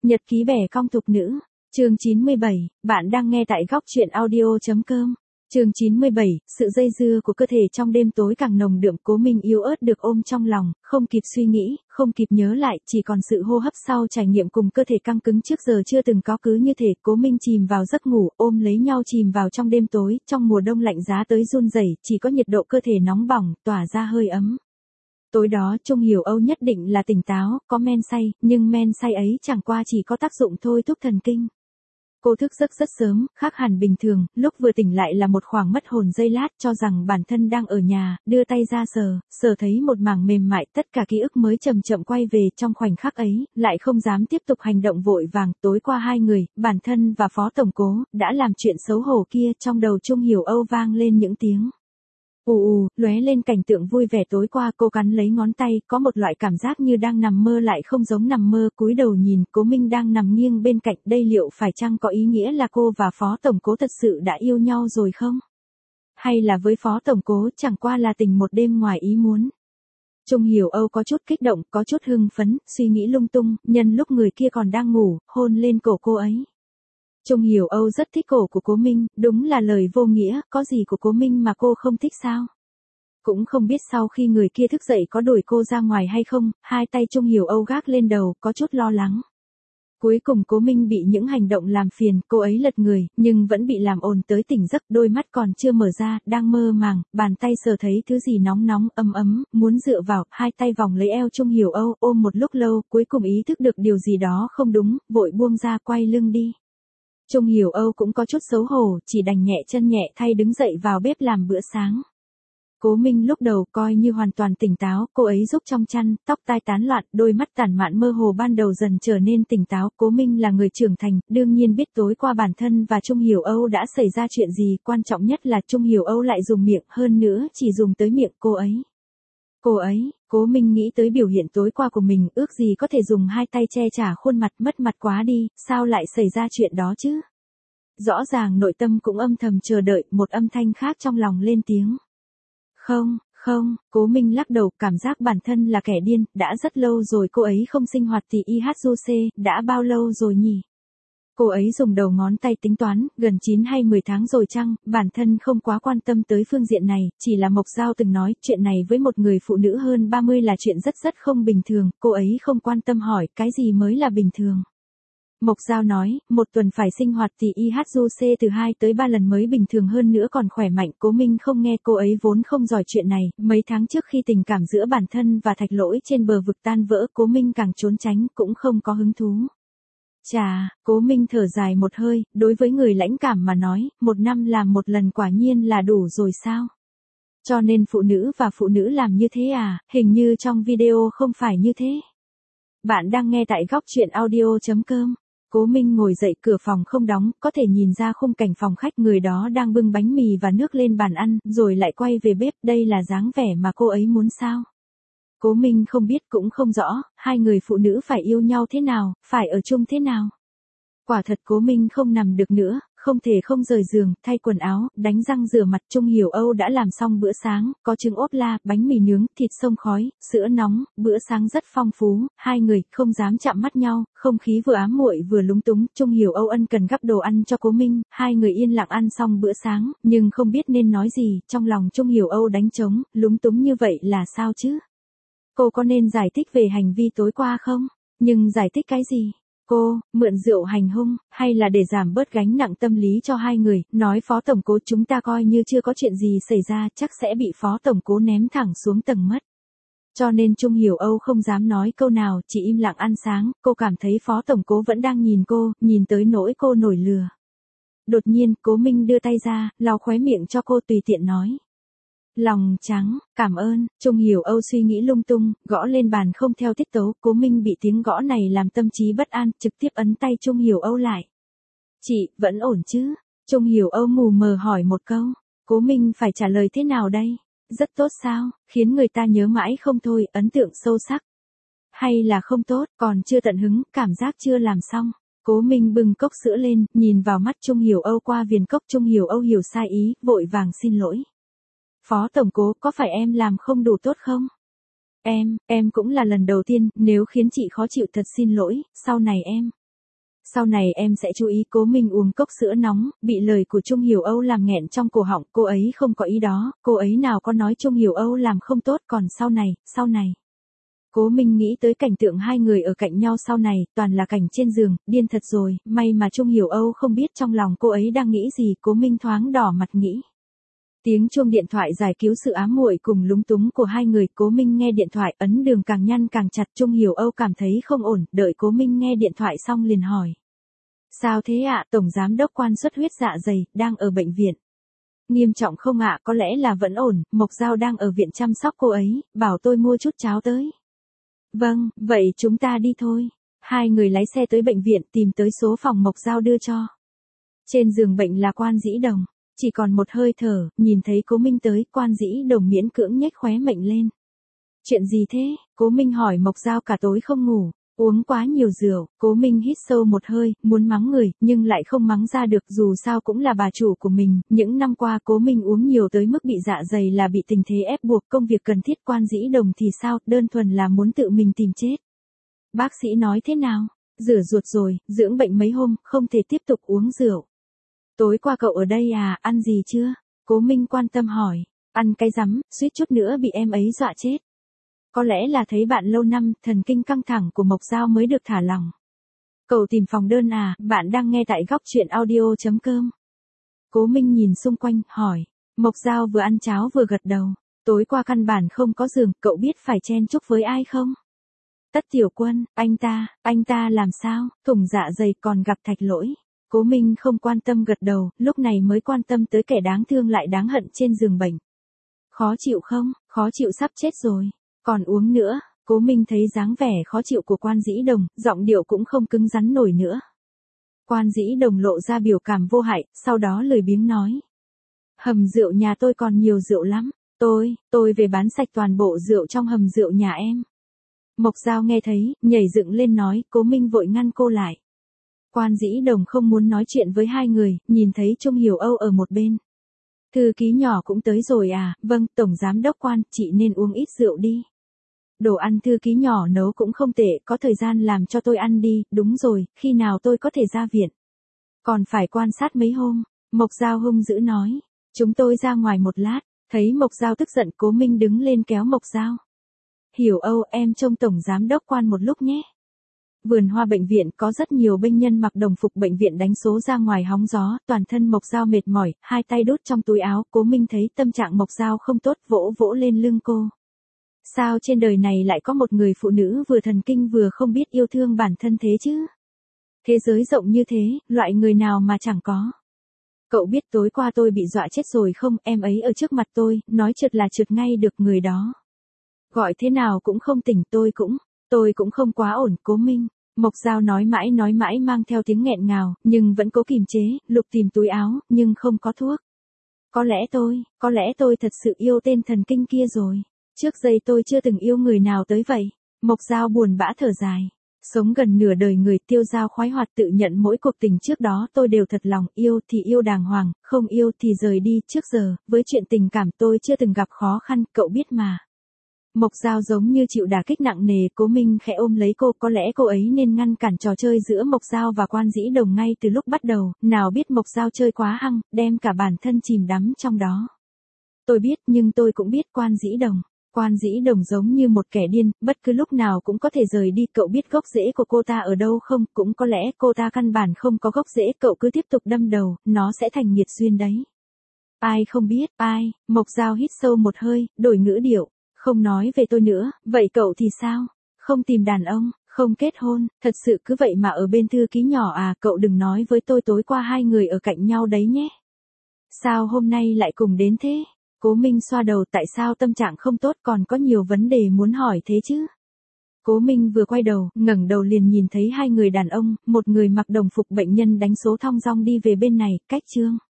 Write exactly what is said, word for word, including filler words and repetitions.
Nhật ký bẻ cong thục nữ, chương chín mươi bảy, bạn đang nghe tại góc truyện audio.com. Chương chín mươi bảy, sự dây dưa của cơ thể trong đêm tối càng nồng đượm, Cố Minh yếu ớt được ôm trong lòng, không kịp suy nghĩ, không kịp nhớ lại, chỉ còn sự hô hấp sau trải nghiệm cùng cơ thể căng cứng trước giờ chưa từng có. Cứ như thể Cố Minh chìm vào giấc ngủ, ôm lấy nhau chìm vào trong đêm tối, trong mùa đông lạnh giá tới run rẩy, chỉ có nhiệt độ cơ thể nóng bỏng, tỏa ra hơi ấm. Tối đó Trung Hiểu Âu nhất định là tỉnh táo, có men say, nhưng men say ấy chẳng qua chỉ có tác dụng thôi thúc thần kinh. Cô thức giấc rất sớm, khác hẳn bình thường, lúc vừa tỉnh lại là một khoảng mất hồn giây lát, cho rằng bản thân đang ở nhà, đưa tay ra sờ, sờ thấy một mảng mềm mại, tất cả ký ức mới chậm chậm quay về. Trong khoảnh khắc ấy, lại không dám tiếp tục hành động vội vàng. Tối qua hai người, bản thân và Phó Tổng Cố, đã làm chuyện xấu hổ kia. Trong đầu Trung Hiểu Âu vang lên những tiếng ù ù, lóe lên cảnh tượng vui vẻ tối qua. Cô cắn lấy ngón tay, có một loại cảm giác như đang nằm mơ lại không giống nằm mơ. Cúi đầu nhìn, Cố Minh đang nằm nghiêng bên cạnh. Đây liệu phải chăng có ý nghĩa là cô và Phó Tổng Cố thật sự đã yêu nhau rồi không? Hay là với Phó Tổng Cố chẳng qua là tình một đêm ngoài ý muốn? Trung Hiểu Âu có chút kích động, có chút hưng phấn, suy nghĩ lung tung, nhân lúc người kia còn đang ngủ, hôn lên cổ cô ấy. Trung Hiểu Âu rất thích cổ của Cố Minh, đúng là lời vô nghĩa, có gì của Cố Minh mà cô không thích sao? Cũng không biết sau khi người kia thức dậy có đuổi cô ra ngoài hay không. Hai tay Trung Hiểu Âu gác lên đầu, có chút lo lắng. Cuối cùng Cố Minh bị những hành động làm phiền, cô ấy lật người, nhưng vẫn bị làm ồn tới tỉnh giấc, đôi mắt còn chưa mở ra, đang mơ màng, bàn tay sờ thấy thứ gì nóng nóng, ấm ấm, muốn dựa vào, hai tay vòng lấy eo Trung Hiểu Âu, ôm một lúc lâu, cuối cùng ý thức được điều gì đó không đúng, vội buông ra quay lưng đi. Trung Hiểu Âu cũng có chút xấu hổ, chỉ đành nhẹ chân nhẹ thay đứng dậy vào bếp làm bữa sáng. Cố Minh lúc đầu coi như hoàn toàn tỉnh táo, cô ấy rúc trong chăn, tóc tai tán loạn, đôi mắt tản mạn mơ hồ ban đầu dần trở nên tỉnh táo. Cố Minh là người trưởng thành, đương nhiên biết tối qua bản thân và Trung Hiểu Âu đã xảy ra chuyện gì, quan trọng nhất là Trung Hiểu Âu lại dùng miệng, hơn nữa chỉ dùng tới miệng cô ấy. Cô ấy, Cố Minh nghĩ tới biểu hiện tối qua của mình, ước gì có thể dùng hai tay che trả khuôn mặt, mất mặt quá đi, sao lại xảy ra chuyện đó chứ? Rõ ràng nội tâm cũng âm thầm chờ đợi, một âm thanh khác trong lòng lên tiếng. Không, không, Cố Minh lắc đầu, cảm giác bản thân là kẻ điên, đã rất lâu rồi cô ấy không sinh hoạt thì i hát du xê, đã bao lâu rồi nhỉ? Cô ấy dùng đầu ngón tay tính toán, gần chín hay mười tháng rồi chăng, bản thân không quá quan tâm tới phương diện này, chỉ là Mộc Giao từng nói, chuyện này với một người phụ nữ hơn ba mươi là chuyện rất rất không bình thường, cô ấy không quan tâm hỏi, cái gì mới là bình thường? Mộc Giao nói, một tuần phải sinh hoạt thì i hát du xê từ hai tới ba lần mới bình thường, hơn nữa còn khỏe mạnh. Cố Minh không nghe, cô ấy vốn không giỏi chuyện này, mấy tháng trước khi tình cảm giữa bản thân và Thạch Lỗi trên bờ vực tan vỡ, Cố Minh càng trốn tránh, cũng không có hứng thú. Chà, Cố Minh thở dài một hơi, đối với người lãnh cảm mà nói, một năm làm một lần quả nhiên là đủ rồi sao? Cho nên phụ nữ và phụ nữ làm như thế à, hình như trong video không phải như thế. Bạn đang nghe tại góc truyện audio.com. Cố Minh ngồi dậy, cửa phòng không đóng, có thể nhìn ra khung cảnh phòng khách, người đó đang bưng bánh mì và nước lên bàn ăn, rồi lại quay về bếp, đây là dáng vẻ mà cô ấy muốn sao? Cố Minh không biết cũng không rõ, hai người phụ nữ phải yêu nhau thế nào, phải ở chung thế nào. Quả thật Cố Minh không nằm được nữa, không thể không rời giường, thay quần áo, đánh răng rửa mặt. Trung Hiểu Âu đã làm xong bữa sáng, có trứng ốp la, bánh mì nướng, thịt xông khói, sữa nóng, bữa sáng rất phong phú, hai người không dám chạm mắt nhau, không khí vừa ám muội vừa lúng túng. Trung Hiểu Âu ân cần gắp đồ ăn cho Cố Minh, hai người yên lặng ăn xong bữa sáng, nhưng không biết nên nói gì, trong lòng Trung Hiểu Âu đánh trống, lúng túng như vậy là sao chứ? Cô có nên giải thích về hành vi tối qua không? Nhưng giải thích cái gì? Cô, mượn rượu hành hung, hay là để giảm bớt gánh nặng tâm lý cho hai người, nói Phó Tổng Cố chúng ta coi như chưa có chuyện gì xảy ra, chắc sẽ bị Phó Tổng Cố ném thẳng xuống tầng mất. Cho nên Trung Hiểu Âu không dám nói câu nào, chỉ im lặng ăn sáng, cô cảm thấy Phó Tổng Cố vẫn đang nhìn cô, nhìn tới nỗi cô nổi lừa. Đột nhiên, Cố Minh đưa tay ra, lau khóe miệng cho cô, tùy tiện nói. Lòng trắng, cảm ơn. Trung Hiểu Âu suy nghĩ lung tung, gõ lên bàn không theo tiết tấu. Cố Minh bị tiếng gõ này làm tâm trí bất an, trực tiếp ấn tay Trung Hiểu Âu lại. Chị, vẫn ổn chứ? Trung Hiểu Âu mù mờ hỏi một câu. Cố Minh phải trả lời thế nào đây? Rất tốt sao, khiến người ta nhớ mãi không thôi, ấn tượng sâu sắc. Hay là không tốt, còn chưa tận hứng, cảm giác chưa làm xong. Cố Minh bưng cốc sữa lên, nhìn vào mắt Trung Hiểu Âu qua viền cốc. Trung Hiểu Âu hiểu sai ý, vội vàng xin lỗi. Phó Tổng Cố, có phải em làm không đủ tốt không? Em, em cũng là lần đầu tiên, nếu khiến chị khó chịu thật xin lỗi, sau này em. Sau này em sẽ chú ý. Cố Minh uống cốc sữa nóng, bị lời của Trung Hiểu Âu làm nghẹn trong cổ họng, cô ấy không có ý đó, cô ấy nào có nói Trung Hiểu Âu làm không tốt, còn sau này, sau này. Cố Minh nghĩ tới cảnh tượng hai người ở cạnh nhau sau này, toàn là cảnh trên giường, điên thật rồi, may mà Trung Hiểu Âu không biết trong lòng cô ấy đang nghĩ gì, Cố Minh thoáng đỏ mặt nghĩ. Tiếng chuông điện thoại giải cứu sự ám muội cùng lúng túng của hai người, Cố Minh nghe điện thoại, ấn đường càng nhăn càng chặt, Trung Hiểu Âu cảm thấy không ổn, đợi Cố Minh nghe điện thoại xong liền hỏi. Sao thế ạ, Tổng Giám đốc Quan xuất huyết dạ dày, đang ở bệnh viện. Nghiêm trọng không ạ, có lẽ là vẫn ổn, Mộc Giao đang ở viện chăm sóc cô ấy, bảo tôi mua chút cháo tới. Vâng, vậy chúng ta đi thôi. Hai người lái xe tới bệnh viện tìm tới số phòng Mộc Giao đưa cho. Trên giường bệnh là Quan Dĩ Đồng. Chỉ còn một hơi thở, nhìn thấy Cố Minh tới, Quan Dĩ Đồng miễn cưỡng nhếch khóe miệng lên. Chuyện gì thế? Cố Minh hỏi. Mộc Giao cả tối không ngủ, uống quá nhiều rượu. Cố Minh hít sâu một hơi, muốn mắng người, nhưng lại không mắng ra được, dù sao cũng là bà chủ của mình. Những năm qua Cố Minh uống nhiều tới mức bị dạ dày là bị tình thế ép buộc, công việc cần thiết. Quan Dĩ Đồng thì sao, đơn thuần là muốn tự mình tìm chết. Bác sĩ nói thế nào? Rửa ruột rồi, dưỡng bệnh mấy hôm, không thể tiếp tục uống rượu. Tối qua cậu ở đây à, ăn gì chưa? Cố Minh quan tâm hỏi. Ăn cái rắm, suýt chút nữa bị em ấy dọa chết. Có lẽ là thấy bạn lâu năm, thần kinh căng thẳng của Mộc Giao mới được thả lỏng. Cậu tìm phòng đơn à, bạn đang nghe tại góc chuyện audio chấm com. Cố Minh nhìn xung quanh, hỏi. Mộc Giao vừa ăn cháo vừa gật đầu. Tối qua căn bản không có giường, cậu biết phải chen chúc với ai không? Tất Tiểu Quân, anh ta, anh ta làm sao, thủng dạ dày còn gặp Thạch Lỗi. Cố Minh không quan tâm gật đầu, lúc này mới quan tâm tới kẻ đáng thương lại đáng hận trên giường bệnh. Khó chịu không? Khó chịu sắp chết rồi. Còn uống nữa. Cố Minh thấy dáng vẻ khó chịu của Quan Dĩ Đồng, giọng điệu cũng không cứng rắn nổi nữa. Quan Dĩ Đồng lộ ra biểu cảm vô hại, sau đó lười biếng nói. Hầm rượu nhà tôi còn nhiều rượu lắm. Tôi, tôi về bán sạch toàn bộ rượu trong hầm rượu nhà em. Mộc Giao nghe thấy, nhảy dựng lên nói. Cố Minh vội ngăn cô lại. Quan Dĩ Đồng không muốn nói chuyện với hai người, nhìn thấy Trung Hiểu Âu ở một bên. Thư ký nhỏ cũng tới rồi à, vâng, Tổng Giám đốc Quan, chị nên uống ít rượu đi. Đồ ăn thư ký nhỏ nấu cũng không tệ, có thời gian làm cho tôi ăn đi, đúng rồi, khi nào tôi có thể ra viện. Còn phải quan sát mấy hôm, Mộc Giao hung dữ nói. Chúng tôi ra ngoài một lát, thấy Mộc Giao tức giận, Cố Minh đứng lên kéo Mộc Giao. Hiểu Âu, em trông Tổng Giám đốc Quan một lúc nhé. Vườn hoa bệnh viện có rất nhiều bệnh nhân mặc đồng phục bệnh viện đánh số ra ngoài hóng gió, toàn thân Mộc Giao mệt mỏi, hai tay đút trong túi áo. Cố Minh thấy tâm trạng Mộc Giao không tốt, vỗ vỗ lên lưng cô. Sao trên đời này lại có một người phụ nữ vừa thần kinh vừa không biết yêu thương bản thân thế chứ? Thế giới rộng như thế, loại người nào mà chẳng có. Cậu biết tối qua tôi bị dọa chết rồi không, em ấy ở trước mặt tôi, nói trượt là trượt ngay được người đó. Gọi thế nào cũng không tỉnh, tôi cũng, tôi cũng không quá ổn. Cố Minh. Mộc Giao nói mãi nói mãi mang theo tiếng nghẹn ngào, nhưng vẫn cố kìm chế, lục tìm túi áo, nhưng không có thuốc. Có lẽ tôi, có lẽ tôi thật sự yêu tên thần kinh kia rồi. Trước đây tôi chưa từng yêu người nào tới vậy. Mộc Giao buồn bã thở dài. Sống gần nửa đời người, Tiêu Giao khoái hoạt tự nhận mỗi cuộc tình trước đó tôi đều thật lòng, yêu thì yêu đàng hoàng, không yêu thì rời đi. Trước giờ, với chuyện tình cảm tôi chưa từng gặp khó khăn, cậu biết mà. Mộc Giao giống như chịu đả kích nặng nề. Cố Minh khẽ ôm lấy cô, có lẽ cô ấy nên ngăn cản trò chơi giữa Mộc Giao và Quan Dĩ Đồng ngay từ lúc bắt đầu, nào biết Mộc Giao chơi quá hăng, đem cả bản thân chìm đắm trong đó. Tôi biết, nhưng tôi cũng biết Quan Dĩ Đồng. Quan Dĩ Đồng giống như một kẻ điên, bất cứ lúc nào cũng có thể rời đi. Cậu biết gốc rễ của cô ta ở đâu không? Cũng có lẽ cô ta căn bản không có gốc rễ, cậu cứ tiếp tục đâm đầu, nó sẽ thành nghiệt duyên đấy. Ai không biết, ai? Mộc Giao hít sâu một hơi, đổi ngữ điệu. Không nói về tôi nữa, vậy cậu thì sao? Không tìm đàn ông, không kết hôn, thật sự cứ vậy mà ở bên thư ký nhỏ à? Cậu đừng nói với tôi tối qua hai người ở cạnh nhau đấy nhé. Sao hôm nay lại cùng đến thế? Cố Minh xoa đầu, tại sao tâm trạng không tốt, còn có nhiều vấn đề muốn hỏi thế chứ? Cố Minh vừa quay đầu, ngẩng đầu liền nhìn thấy hai người đàn ông, một người mặc đồng phục bệnh nhân đánh số thong dong đi về bên này, cách Trương